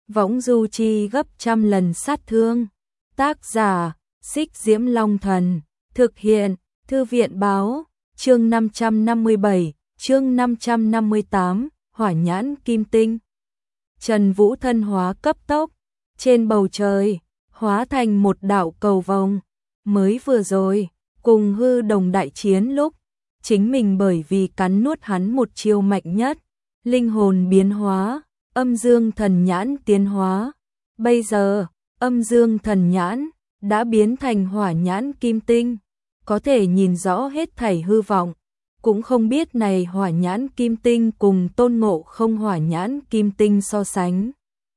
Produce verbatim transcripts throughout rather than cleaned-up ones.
võng du chi gấp trăm lần sát thương. Tác giả, Xích Diễm Long Thần, thực hiện, Thư viện báo, chương năm trăm năm mươi bảy, chương năm trăm năm mươi tám, hỏa nhãn kim tinh. Trần Vũ thân hóa cấp tốc, trên bầu trời, hóa thành một đạo cầu vồng. Mới vừa rồi, cùng hư đồng đại chiến lúc, chính mình bởi vì cắn nuốt hắn một chiêu mạnh nhất, linh hồn biến hóa, âm dương thần nhãn tiến hóa. Bây giờ, âm dương thần nhãn đã biến thành hỏa nhãn kim tinh, có thể nhìn rõ hết thảy hư vọng. Cũng không biết này hỏa nhãn kim tinh cùng Tôn Ngộ Không hỏa nhãn kim tinh so sánh,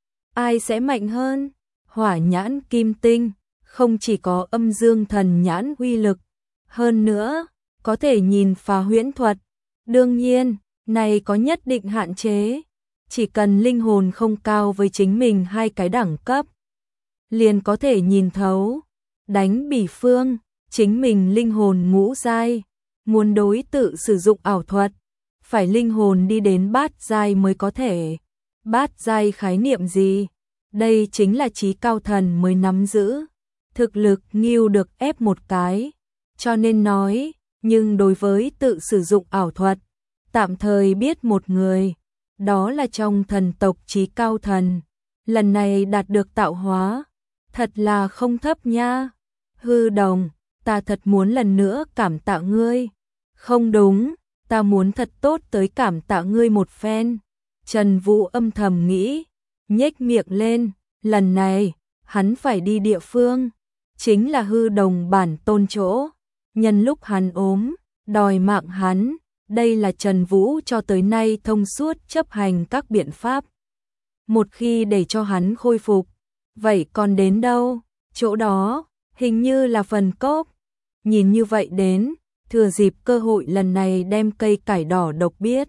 ai sẽ mạnh hơn? Hỏa nhãn kim tinh không chỉ có âm dương thần nhãn uy lực, hơn nữa có thể nhìn phá huyễn thuật. Đương nhiên, này có nhất định hạn chế, chỉ cần linh hồn không cao với chính mình hai cái đẳng cấp, liền có thể nhìn thấu. Đánh bỉ phương, chính mình linh hồn ngũ giai, muốn đối tự sử dụng ảo thuật, phải linh hồn đi đến bát giai mới có thể. Bát giai khái niệm gì? Đây chính là trí cao thần mới nắm giữ, thực lực nghiêu được ép một cái, cho nên nói, nhưng đối với tự sử dụng ảo thuật, tạm thời biết một người, đó là trong thần tộc trí cao thần, lần này đạt được tạo hóa, thật là không thấp nha. Hư Đồng, ta thật muốn lần nữa cảm tạ ngươi. Không đúng, ta muốn thật tốt tới cảm tạ ngươi một phen. Trần Vũ âm thầm nghĩ, nhếch miệng lên, lần này, hắn phải đi địa phương, chính là Hư Đồng bản tôn chỗ, nhân lúc hắn ốm, đòi mạng hắn, đây là Trần Vũ cho tới nay thông suốt chấp hành các biện pháp. Một khi để cho hắn khôi phục, vậy còn đến đâu? Chỗ đó, hình như là phần cốc. Nhìn như vậy đến, thừa dịp cơ hội lần này đem cây cải đỏ độc biết.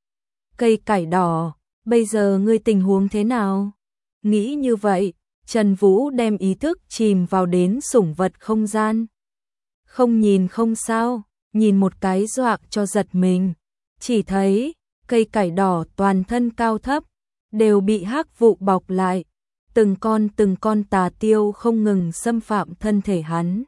Cây cải đỏ, bây giờ ngươi tình huống thế nào? Nghĩ như vậy, Trần Vũ đem ý thức chìm vào đến sủng vật không gian. Không nhìn không sao, nhìn một cái dọa cho giật mình. Chỉ thấy, cây cải đỏ toàn thân cao thấp, đều bị hắc vụ bọc lại. Từng con từng con tà tiêu không ngừng xâm phạm thân thể hắn.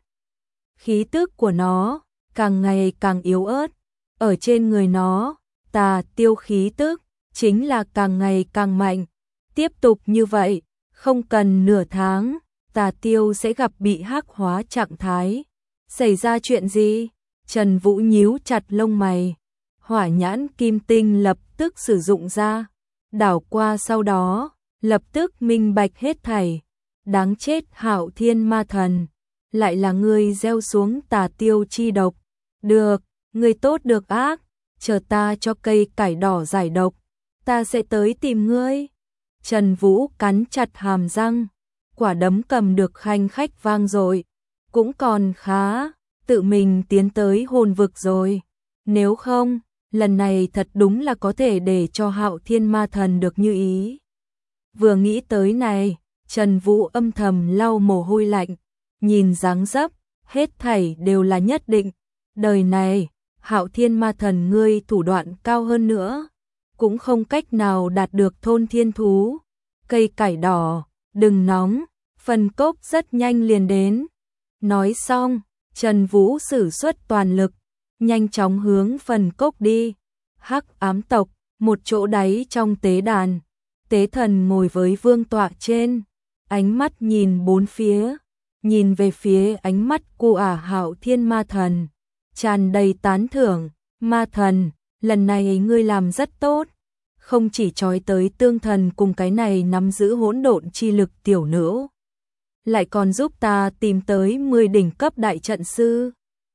Khí tức của nó càng ngày càng yếu ớt, ở trên người nó, tà tiêu khí tức chính là càng ngày càng mạnh. Tiếp tục như vậy, không cần nửa tháng, tà tiêu sẽ gặp bị hắc hóa trạng thái. Xảy ra chuyện gì? Trần Vũ nhíu chặt lông mày. Hỏa nhãn kim tinh lập tức sử dụng ra, đảo qua sau đó, lập tức minh bạch hết thảy. Đáng chết Hạo Thiên Ma Thần, lại là ngươi gieo xuống tà tiêu chi độc. Được, ngươi tốt được ác, chờ ta cho cây cải đỏ giải độc, ta sẽ tới tìm ngươi. Trần Vũ cắn chặt hàm răng, quả đấm cầm được khanh khách vang dội, cũng còn khá, tự mình tiến tới hồn vực rồi. Nếu không, lần này thật đúng là có thể để cho Hạo Thiên Ma Thần được như ý. Vừa nghĩ tới này, Trần Vũ âm thầm lau mồ hôi lạnh, nhìn dáng dấp, hết thảy đều là nhất định. Đời này, Hạo Thiên Ma Thần ngươi thủ đoạn cao hơn nữa, cũng không cách nào đạt được thôn thiên thú. Cây cải đỏ, đừng nóng, phần cốc rất nhanh liền đến. Nói xong, Trần Vũ sử xuất toàn lực, nhanh chóng hướng phần cốc đi. Hắc ám tộc, một chỗ đáy trong tế đàn, tế thần ngồi với vương tọa trên, ánh mắt nhìn bốn phía, nhìn về phía ánh mắt của ả Hạo Thiên Ma Thần, tràn đầy tán thưởng. Ma Thần, lần này ngươi làm rất tốt, không chỉ trói tới tương thần cùng cái này nắm giữ hỗn độn chi lực tiểu nữ, lại còn giúp ta tìm tới mười đỉnh cấp đại trận sư.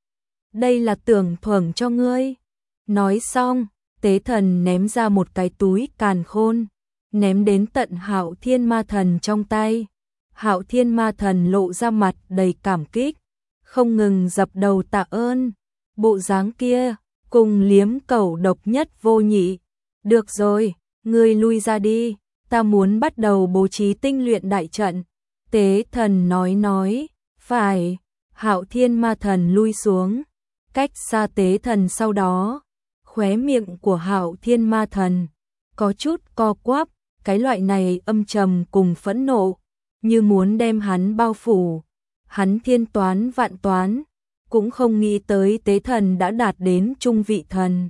Đây là tưởng thưởng cho ngươi. Nói xong, tế thần ném ra một cái túi càn khôn, ném đến tận Hạo Thiên Ma Thần trong tay. Hạo Thiên Ma Thần lộ ra mặt đầy cảm kích, không ngừng dập đầu tạ ơn. Bộ dáng kia, cùng liếm cẩu độc nhất vô nhị. Được rồi, ngươi lui ra đi, ta muốn bắt đầu bố trí tinh luyện đại trận. Tế thần nói nói, phải. Hạo Thiên Ma Thần lui xuống, cách xa tế thần, sau đó, khóe miệng của Hạo Thiên Ma Thần có chút co quắp, cái loại này âm trầm cùng phẫn nộ, như muốn đem hắn bao phủ. Hắn thiên toán vạn toán, cũng không nghĩ tới tế thần đã đạt đến trung vị thần.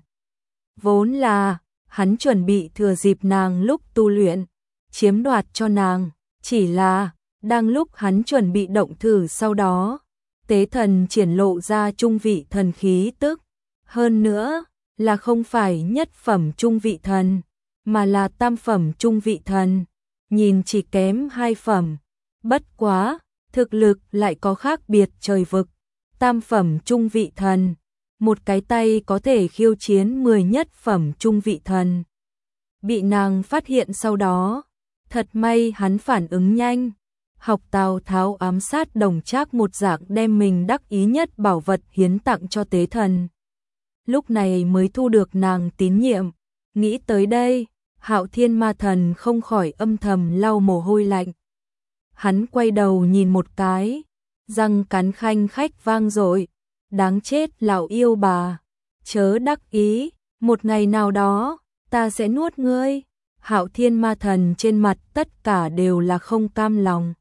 Vốn là, hắn chuẩn bị thừa dịp nàng lúc tu luyện, chiếm đoạt cho nàng, chỉ là, đang lúc hắn chuẩn bị động thử sau đó, tế thần triển lộ ra trung vị thần khí tức, hơn nữa, là không phải nhất phẩm trung vị thần, mà là tam phẩm trung vị thần, nhìn chỉ kém hai phẩm, bất quá, thực lực lại có khác biệt trời vực, tam phẩm trung vị thần, một cái tay có thể khiêu chiến mười nhất phẩm trung vị thần. Bị nàng phát hiện sau đó, thật may hắn phản ứng nhanh, học Tào Tháo ám sát Đồng Trác một dạng đem mình đắc ý nhất bảo vật hiến tặng cho tế thần. Lúc này mới thu được nàng tín nhiệm, nghĩ tới đây, Hạo Thiên Ma Thần không khỏi âm thầm lau mồ hôi lạnh. Hắn quay đầu nhìn một cái, răng cắn khanh khách vang dội, đáng chết lão yêu bà, chớ đắc ý, một ngày nào đó, ta sẽ nuốt ngươi. Hạo Thiên Ma Thần trên mặt tất cả đều là không cam lòng.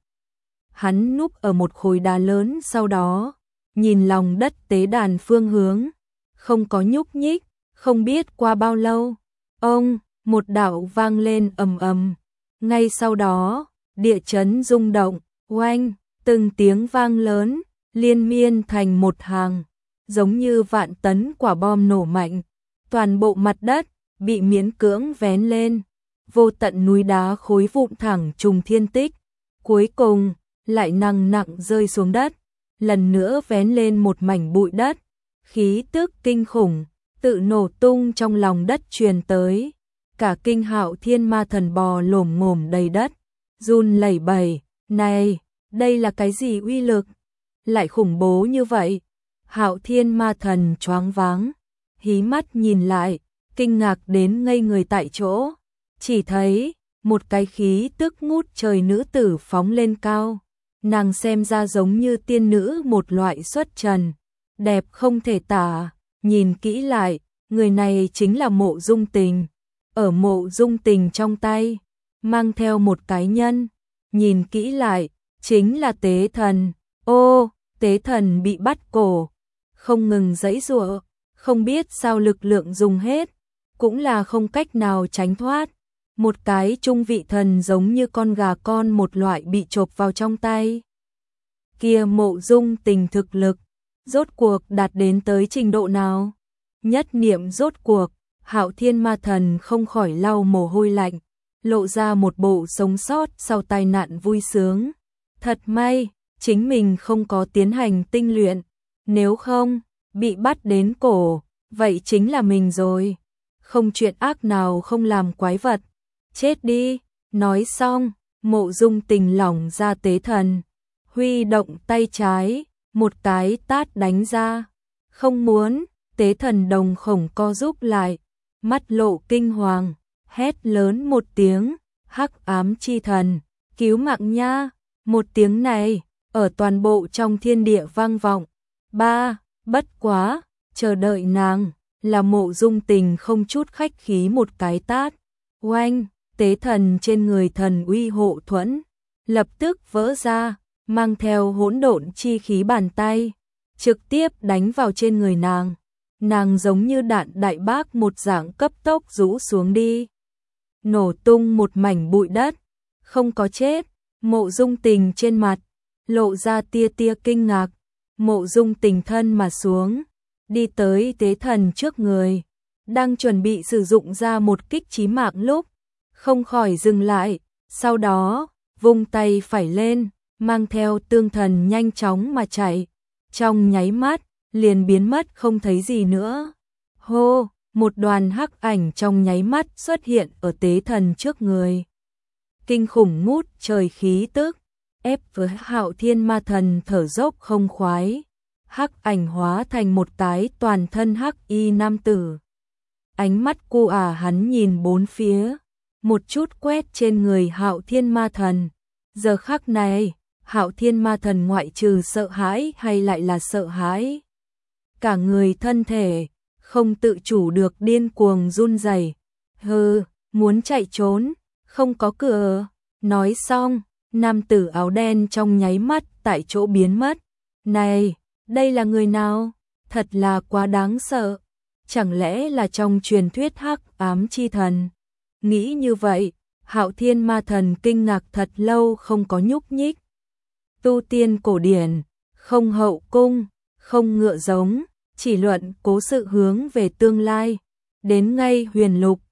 Hắn núp ở một khối đá lớn sau đó, nhìn lòng đất tế đàn phương hướng, không có nhúc nhích, không biết qua bao lâu, ông, một đạo vang lên ầm ầm, ngay sau đó, địa chấn rung động, oanh, từng tiếng vang lớn, liên miên thành một hàng, giống như vạn tấn quả bom nổ mạnh, toàn bộ mặt đất bị miễn cưỡng vén lên, vô tận núi đá khối vụn thẳng trùng thiên tích, cuối cùng lại nặng nặng rơi xuống đất, lần nữa vén lên một mảnh bụi đất, khí tức kinh khủng tự nổ tung trong lòng đất truyền tới, cả kinh Hạo Thiên Ma Thần bò lổm ngổm đầy đất, run lẩy bẩy, này, đây là cái gì uy lực, lại khủng bố như vậy? Hạo Thiên Ma Thần choáng váng, hí mắt nhìn lại, kinh ngạc đến ngây người tại chỗ, chỉ thấy một cái khí tức ngút trời nữ tử phóng lên cao, nàng xem ra giống như tiên nữ một loại xuất trần, đẹp không thể tả, nhìn kỹ lại, người này chính là Mộ Dung Tình, ở Mộ Dung Tình trong tay, mang theo một cái nhân, nhìn kỹ lại, chính là tế thần, ô, tế thần bị bắt cổ, không ngừng giãy giụa, không biết sao lực lượng dùng hết, cũng là không cách nào tránh thoát. Một cái trung vị thần giống như con gà con một loại bị chộp vào trong tay. Kia Mộ Dung Tình thực lực, rốt cuộc đạt đến tới trình độ nào? Nhất niệm rốt cuộc, Hạo Thiên Ma Thần không khỏi lau mồ hôi lạnh, lộ ra một bộ sống sót sau tai nạn vui sướng. Thật may, chính mình không có tiến hành tinh luyện, nếu không, bị bắt đến cổ, vậy chính là mình rồi. Không chuyện ác nào không làm quái vật. Chết đi, nói xong, Mộ Dung Tình lỏng ra tế thần, huy động tay trái, một cái tát đánh ra, không muốn, tế thần đồng khổng co rúm lại, mắt lộ kinh hoàng, hét lớn một tiếng, hắc ám chi thần, cứu mạng nha, một tiếng này, ở toàn bộ trong thiên địa vang vọng, ba, bất quá, chờ đợi nàng, là Mộ Dung Tình không chút khách khí một cái tát, oanh. Tế thần trên người thần uy hộ thuẫn, lập tức vỡ ra, mang theo hỗn độn chi khí bàn tay, trực tiếp đánh vào trên người nàng. Nàng giống như đạn đại bác một dạng cấp tốc rũ xuống đi. Nổ tung một mảnh bụi đất, không có chết, Mộ Dung Tình trên mặt, lộ ra tia tia kinh ngạc. Mộ Dung Tình thân mà xuống, đi tới tế thần trước người, đang chuẩn bị sử dụng ra một kích chí mạng lúc, không khỏi dừng lại, sau đó, vung tay phải lên, mang theo tương thần nhanh chóng mà chạy, trong nháy mắt, liền biến mất không thấy gì nữa. Hô, một đoàn hắc ảnh trong nháy mắt xuất hiện ở tế thần trước người. Kinh khủng ngút trời khí tức, ép với Hạo Thiên Ma Thần thở dốc không khoái. Hắc ảnh hóa thành một cái toàn thân hắc y nam tử. Ánh mắt cu ả hắn nhìn bốn phía, một chút quét trên người Hạo Thiên Ma Thần. Giờ khắc này, Hạo Thiên Ma Thần ngoại trừ sợ hãi hay lại là sợ hãi. Cả người thân thể, không tự chủ được điên cuồng run rẩy. Hừ, muốn chạy trốn, không có cửa. Nói xong, nam tử áo đen trong nháy mắt tại chỗ biến mất. Này, đây là người nào? Thật là quá đáng sợ. Chẳng lẽ là trong truyền thuyết hắc ám chi thần? Nghĩ như vậy, Hạo Thiên Ma Thần kinh ngạc thật lâu không có nhúc nhích. Tu tiên cổ điển, không hậu cung, không ngựa giống, chỉ luận cố sự hướng về tương lai. Đến ngay huyền lục,